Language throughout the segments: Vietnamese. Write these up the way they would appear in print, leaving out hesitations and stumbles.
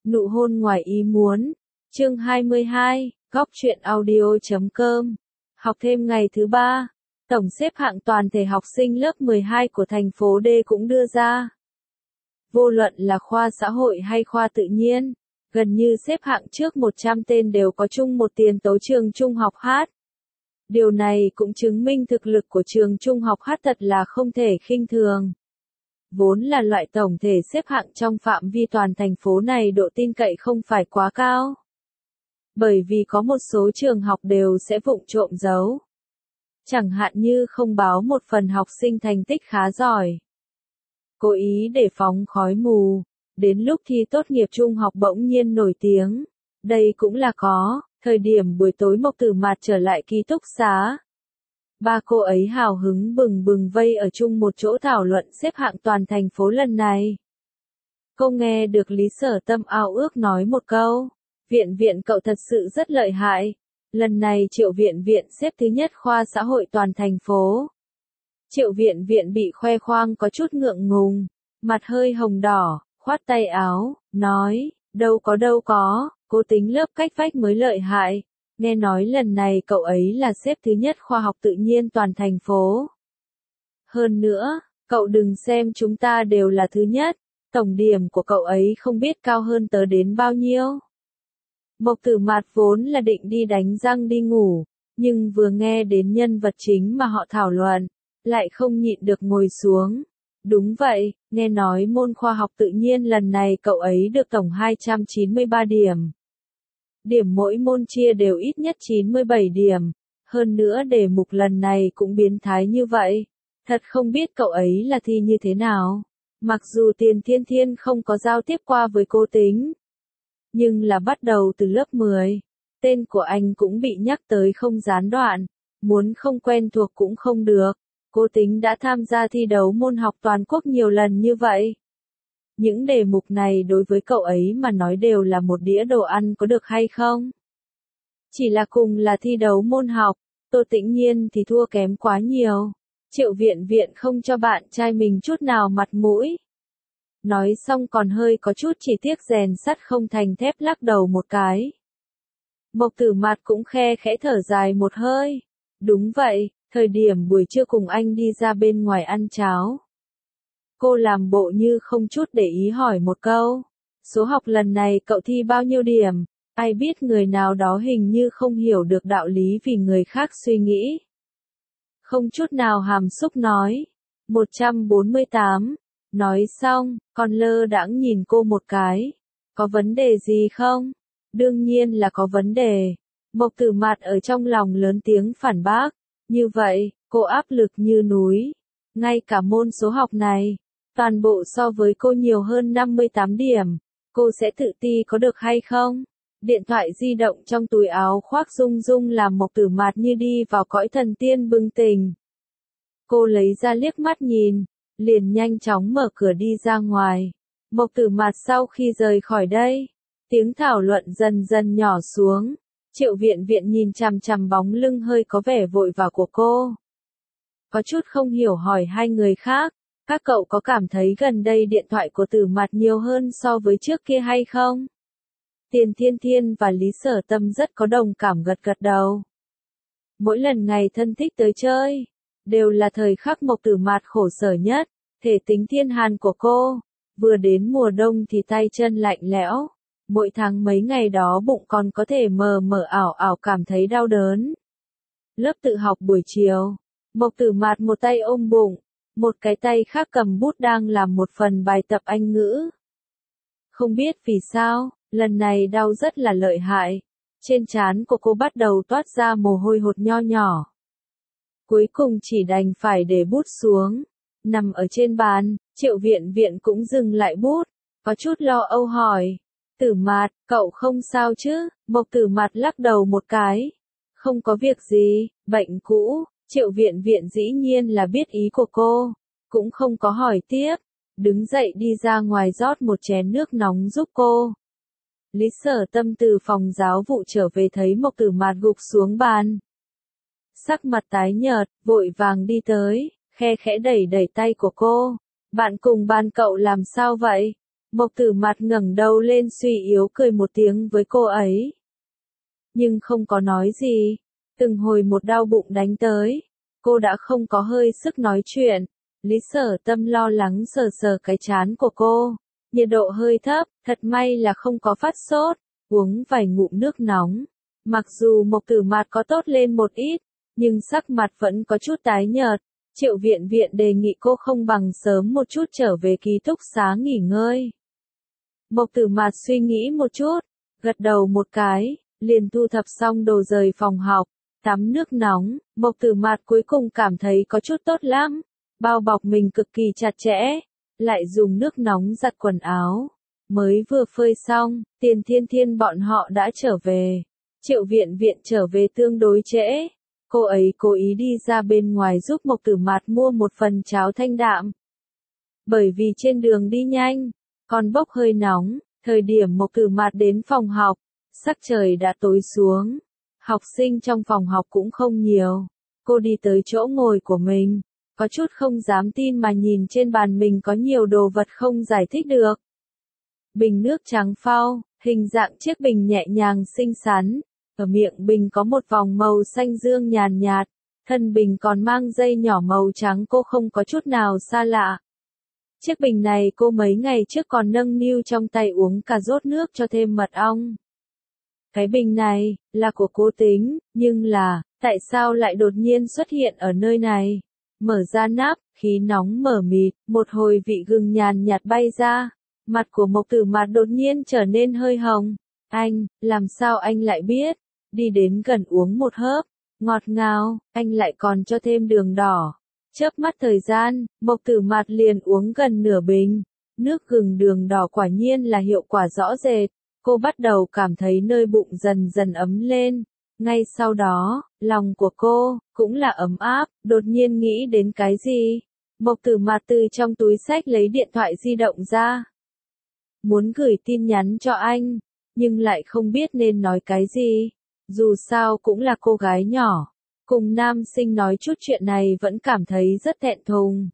Nụ hôn ngoài ý muốn. Chương 22, Góc truyện audio.com. Học thêm ngày thứ 3. Tổng xếp hạng toàn thể học sinh lớp 12 của thành phố D cũng đưa ra. Vô luận là khoa xã hội hay khoa tự nhiên, gần như xếp hạng trước 100 tên đều có chung một tiền tố trường trung học H. Điều này cũng chứng minh thực lực của trường trung học H thật là không thể khinh thường. Vốn là loại tổng thể xếp hạng trong phạm vi toàn thành phố này, độ tin cậy không phải quá cao. Bởi vì có một số trường học đều sẽ vụng trộm giấu. Chẳng hạn như không báo một phần học sinh thành tích khá giỏi. Cố ý để phóng khói mù, đến lúc thi tốt nghiệp trung học bỗng nhiên nổi tiếng. Đây cũng là có, thời điểm buổi tối Mộc Tử Mạt trở lại ký túc xá. Ba cô ấy hào hứng bừng bừng vây ở chung một chỗ thảo luận xếp hạng toàn thành phố lần này. Cô nghe được Lý Sở Tâm ao ước nói một câu, Viện cậu thật sự rất lợi hại. Lần này Triệu Viện xếp thứ nhất khoa xã hội toàn thành phố. Triệu Viện bị khoe khoang có chút ngượng ngùng, mặt hơi hồng đỏ, khoát tay áo, nói, đâu có, cô tính lớp cách vách mới lợi hại. Nghe nói lần này cậu ấy là xếp thứ nhất khoa học tự nhiên toàn thành phố. Hơn nữa, cậu đừng xem chúng ta đều là thứ nhất, tổng điểm của cậu ấy không biết cao hơn tớ đến bao nhiêu. Mộc Tử Mạt vốn là định đi đánh răng đi ngủ, nhưng vừa nghe đến nhân vật chính mà họ thảo luận, lại không nhịn được ngồi xuống. Đúng vậy, nghe nói môn khoa học tự nhiên lần này cậu ấy được tổng 293 điểm. Điểm mỗi môn chia đều ít nhất 97 điểm, hơn nữa đề mục lần này cũng biến thái như vậy. Thật không biết cậu ấy là thi như thế nào. Mặc dù Tiền Thiên Thiên không có giao tiếp qua với cô Tính, nhưng là bắt đầu từ lớp 10, tên của anh cũng bị nhắc tới không gián đoạn, muốn không quen thuộc cũng không được. Cô Tính đã tham gia thi đấu môn học toàn quốc nhiều lần như vậy. Những đề mục này đối với cậu ấy mà nói đều là một đĩa đồ ăn, có được hay không? Chỉ là cùng là thi đấu môn học, Tô Tĩnh Nhiên thì thua kém quá nhiều. Triệu Viện không cho bạn trai mình chút nào mặt mũi. Nói xong còn hơi có chút chỉ tiếc rèn sắt không thành thép, lắc đầu một cái. Mộc Tử Mạt cũng khe khẽ thở dài một hơi. Đúng vậy, thời điểm buổi trưa cùng anh đi ra bên ngoài ăn cháo, cô làm bộ như không chút để ý hỏi một câu, số học lần này cậu thi bao nhiêu điểm? Ai biết người nào đó hình như không hiểu được đạo lý vì người khác suy nghĩ. Không chút nào hàm xúc nói, 148. Nói xong, còn lơ đãng nhìn cô một cái. Có vấn đề gì không? Đương nhiên là có vấn đề. Mộc Tử Mạt ở trong lòng lớn tiếng phản bác. Như vậy, cô áp lực như núi. Ngay cả môn số học này, toàn bộ so với cô nhiều hơn 58 điểm. Cô sẽ tự ti có được hay không? Điện thoại di động trong túi áo khoác rung rung làm Mộc Tử Mạt như đi vào cõi thần tiên bừng tỉnh. Cô lấy ra liếc mắt nhìn, liền nhanh chóng mở cửa đi ra ngoài. Mộc Tử Mạt sau khi rời khỏi đây, tiếng thảo luận dần dần nhỏ xuống. Triệu Viện nhìn chằm chằm bóng lưng hơi có vẻ vội vã của cô. Có chút không hiểu hỏi hai người khác, các cậu có cảm thấy gần đây điện thoại của Tử Mạt nhiều hơn so với trước kia hay không? Tiền Thiên Thiên và Lý Sở Tâm rất có đồng cảm gật đầu. Mỗi lần ngày thân thích tới chơi, đều là thời khắc Mộc Tử Mạt khổ sở nhất, thể tính thiên hàn của cô. Vừa đến mùa đông thì tay chân lạnh lẽo. Mỗi tháng mấy ngày đó bụng còn có thể mờ mờ ảo ảo cảm thấy đau đớn. Lớp tự học buổi chiều, Mộc Tử Mạt một tay ôm bụng, một cái tay khác cầm bút đang làm một phần bài tập Anh ngữ. Không biết vì sao, lần này đau rất là lợi hại. Trên trán của cô bắt đầu toát ra mồ hôi hột nho nhỏ. Cuối cùng chỉ đành phải để bút xuống. Nằm ở trên bàn, Triệu Viện cũng dừng lại bút, có chút lo âu hỏi. Tử Mạt, cậu không sao chứ? Mộc Tử Mạt lắc đầu một cái. Không có việc gì, bệnh cũ. Triệu Viện dĩ nhiên là biết ý của cô, cũng không có hỏi tiếp. Đứng dậy đi ra ngoài rót một chén nước nóng giúp cô. Lý Sở Tâm từ phòng giáo vụ trở về thấy Mộc Tử Mạt gục xuống bàn. Sắc mặt tái nhợt, vội vàng đi tới, khe khẽ đẩy tay của cô. Bạn cùng bàn cậu làm sao vậy? Mộc Tử Mạt ngẩng đầu lên suy yếu cười một tiếng với cô ấy. Nhưng không có nói gì, từng hồi một đau bụng đánh tới, cô đã không có hơi sức nói chuyện. Lý Sở Tâm lo lắng sờ sờ cái trán của cô, nhiệt độ hơi thấp, thật may là không có phát sốt, uống vài ngụm nước nóng. Mặc dù Mộc Tử Mạt có tốt lên một ít, nhưng sắc mặt vẫn có chút tái nhợt. Triệu Viện Viện đề nghị cô không bằng sớm một chút trở về ký túc xá nghỉ ngơi. Mộc Tử Mạt suy nghĩ một chút, gật đầu một cái, liền thu thập xong đồ rời phòng học, tắm nước nóng. Mộc Tử Mạt cuối cùng cảm thấy có chút tốt lắm, bao bọc mình cực kỳ chặt chẽ, lại dùng nước nóng giặt quần áo. Mới vừa phơi xong, Tiền Thiên Thiên bọn họ đã trở về. Triệu Viện Viện trở về tương đối trễ. Cô ấy cố ý đi ra bên ngoài giúp Mộc Tử Mạt mua một phần cháo thanh đạm. Bởi vì trên đường đi nhanh, còn bốc hơi nóng, thời điểm Mộc Tử Mạt đến phòng học, sắc trời đã tối xuống. Học sinh trong phòng học cũng không nhiều. Cô đi tới chỗ ngồi của mình, có chút không dám tin mà nhìn trên bàn mình có nhiều đồ vật không giải thích được. Bình nước trắng phao, hình dạng chiếc bình nhẹ nhàng xinh xắn. Ở miệng bình có một vòng màu xanh dương nhàn nhạt, thân bình còn mang dây nhỏ màu trắng cô không có chút nào xa lạ. Chiếc bình này cô mấy ngày trước còn nâng niu trong tay uống cả rót nước cho thêm mật ong. Cái bình này, là của cô Tính, nhưng là, tại sao lại đột nhiên xuất hiện ở nơi này? Mở ra nắp, khí nóng mở mịt, một hồi vị gừng nhàn nhạt bay ra. Mặt của Mộc Tử Mạt đột nhiên trở nên hơi hồng. Anh, làm sao anh lại biết? Đi đến gần uống một hớp, ngọt ngào, anh lại còn cho thêm đường đỏ. Chớp mắt thời gian, Mộc Tử Mạt liền uống gần nửa bình. Nước gừng đường đỏ quả nhiên là hiệu quả rõ rệt. Cô bắt đầu cảm thấy nơi bụng dần dần ấm lên. Ngay sau đó, lòng của cô cũng là ấm áp, đột nhiên nghĩ đến cái gì? Mộc Tử Mạt từ trong túi xách lấy điện thoại di động ra. Muốn gửi tin nhắn cho anh, nhưng lại không biết nên nói cái gì. Dù sao cũng là cô gái nhỏ, cùng nam sinh nói chút chuyện này vẫn cảm thấy rất thẹn thùng.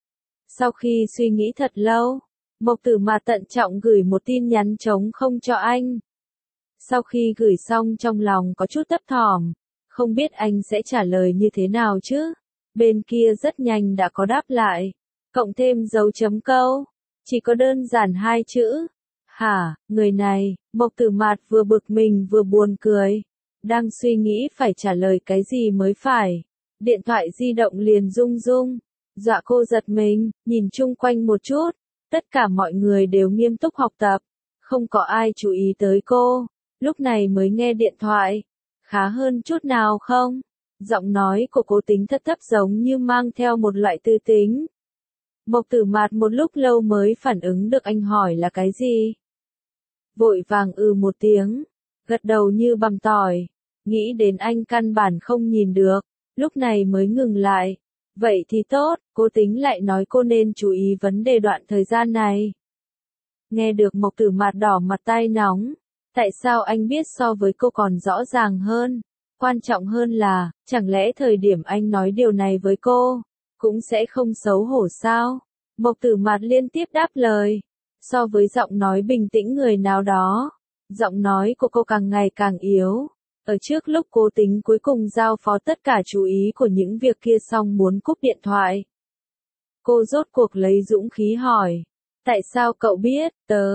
Sau khi suy nghĩ thật lâu, Mộc Tử Mạt tận trọng gửi một tin nhắn trống không cho anh. Sau khi gửi xong trong lòng có chút thấp thỏm, không biết anh sẽ trả lời như thế nào chứ. Bên kia rất nhanh đã có đáp lại, cộng thêm dấu chấm câu, chỉ có đơn giản 2 chữ. Hả, người này, Mộc Tử Mạt vừa bực mình vừa buồn cười. Đang suy nghĩ phải trả lời cái gì mới phải. Điện thoại di động liền rung rung. Dọa cô giật mình, nhìn chung quanh một chút. Tất cả mọi người đều nghiêm túc học tập. Không có ai chú ý tới cô. Lúc này mới nghe điện thoại. Khá hơn chút nào không? Giọng nói của cô Tính thấp thấp giống như mang theo một loại tư tính. Mộc Tử Mạt một lúc lâu mới phản ứng được anh hỏi là cái gì. Vội vàng một tiếng, gật đầu như bằm tỏi, nghĩ đến anh căn bản không nhìn được, lúc này mới ngừng lại. Vậy thì tốt, cô Tính lại nói cô nên chú ý vấn đề đoạn thời gian này. Nghe được Mộc Tử Mạt đỏ mặt tai nóng, tại sao anh biết so với cô còn rõ ràng hơn? Quan trọng hơn là, chẳng lẽ thời điểm anh nói điều này với cô, cũng sẽ không xấu hổ sao? Mộc Tử Mạt liên tiếp đáp lời. So với giọng nói bình tĩnh người nào đó, giọng nói của cô càng ngày càng yếu. Ở trước lúc cô Tính cuối cùng giao phó tất cả chú ý của những việc kia xong muốn cúp điện thoại. Cô rốt cuộc lấy dũng khí hỏi. Tại sao cậu biết?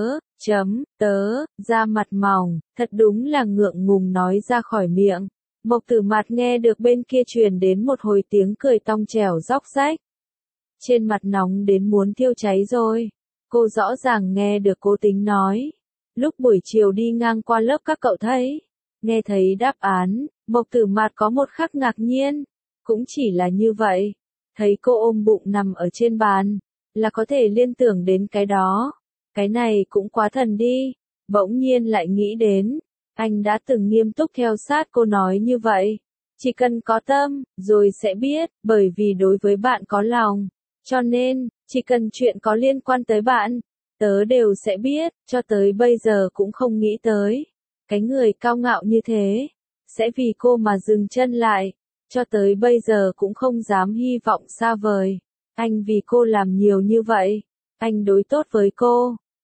Tớ, da mặt mỏng, thật đúng là ngượng ngùng nói ra khỏi miệng. Mộc Tử Mạt nghe được bên kia truyền đến một hồi tiếng cười tong trẻo róc rách. Trên mặt nóng đến muốn thiêu cháy rồi. Cô rõ ràng nghe được cô Tính nói. Lúc buổi chiều đi ngang qua lớp các cậu thấy. Nghe thấy đáp án, Mộc Tử Mạt có một khắc ngạc nhiên. Cũng chỉ là như vậy. Thấy cô ôm bụng nằm ở trên bàn, là có thể liên tưởng đến cái đó. Cái này cũng quá thần đi. Bỗng nhiên lại nghĩ đến. Anh đã từng nghiêm túc theo sát cô nói như vậy. Chỉ cần có tâm, rồi sẽ biết, bởi vì đối với bạn có lòng. Cho nên, chỉ cần chuyện có liên quan tới bạn, tớ đều sẽ biết, cho tới bây giờ cũng không nghĩ tới. Cái người cao ngạo như thế, sẽ vì cô mà dừng chân lại, cho tới bây giờ cũng không dám hy vọng xa vời. Anh vì cô làm nhiều như vậy, anh đối tốt với cô,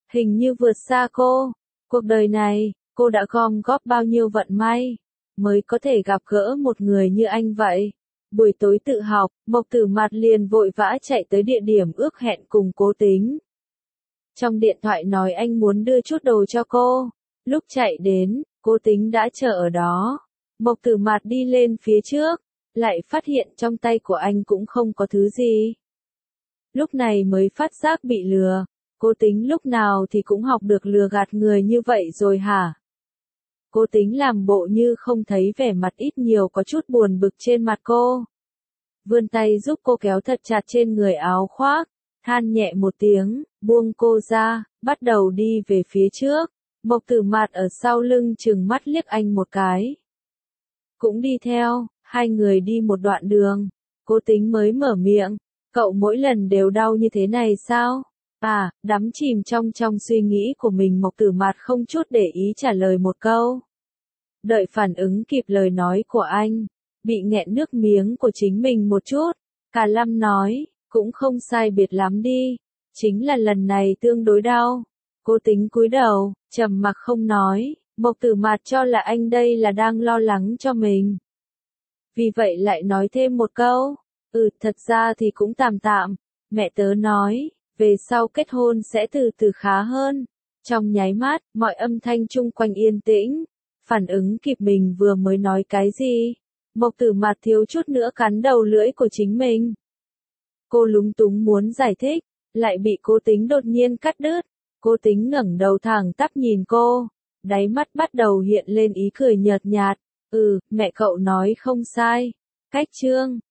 hình như vượt xa cô. Cuộc đời này, cô đã gom góp bao nhiêu vận may, mới có thể gặp gỡ một người như anh vậy. Buổi tối tự học, Mộc Tử Mạt liền vội vã chạy tới địa điểm ước hẹn cùng Cố Tính. Trong điện thoại nói anh muốn đưa chút đồ cho cô. Lúc chạy đến, Cố Tính đã chờ ở đó. Mộc Tử Mạt đi lên phía trước, lại phát hiện trong tay của anh cũng không có thứ gì. Lúc này mới phát giác bị lừa. Cố Tính lúc nào thì cũng học được lừa gạt người như vậy rồi hả? Cố Tính làm bộ như không thấy vẻ mặt ít nhiều có chút buồn bực trên mặt cô. Vươn tay giúp cô kéo thật chặt trên người áo khoác, than nhẹ một tiếng, buông cô ra, bắt đầu đi về phía trước. Mộc Tử Mạt ở sau lưng trừng mắt liếc anh một cái. Cũng đi theo, hai người đi một đoạn đường. Cố Tính mới mở miệng, cậu mỗi lần đều đau như thế này sao? À, đắm chìm trong suy nghĩ của mình, Mộc Tử Mạt không chút để ý trả lời một câu. Đợi phản ứng kịp lời nói của anh, bị nghẹn nước miếng của chính mình một chút, Cả Lâm nói, cũng không sai biệt lắm đi, chính là lần này tương đối đau. Cố Tính cúi đầu, trầm mặc không nói, Mộc Tử Mạt cho là anh đây là đang lo lắng cho mình. Vì vậy lại nói thêm một câu, thật ra thì cũng tạm tạm, mẹ tớ nói, về sau kết hôn sẽ từ từ khá hơn. Trong nháy mắt, mọi âm thanh chung quanh yên tĩnh, phản ứng kịp mình vừa mới nói cái gì. Mộc Tử Mạt thiếu chút nữa cắn đầu lưỡi của chính mình. Cô lúng túng muốn giải thích, lại bị Cố Tính đột nhiên cắt đứt. Cố Tính ngẩng đầu thẳng tắp nhìn cô, đáy mắt bắt đầu hiện lên ý cười nhợt nhạt. Mẹ cậu nói không sai. Cách chương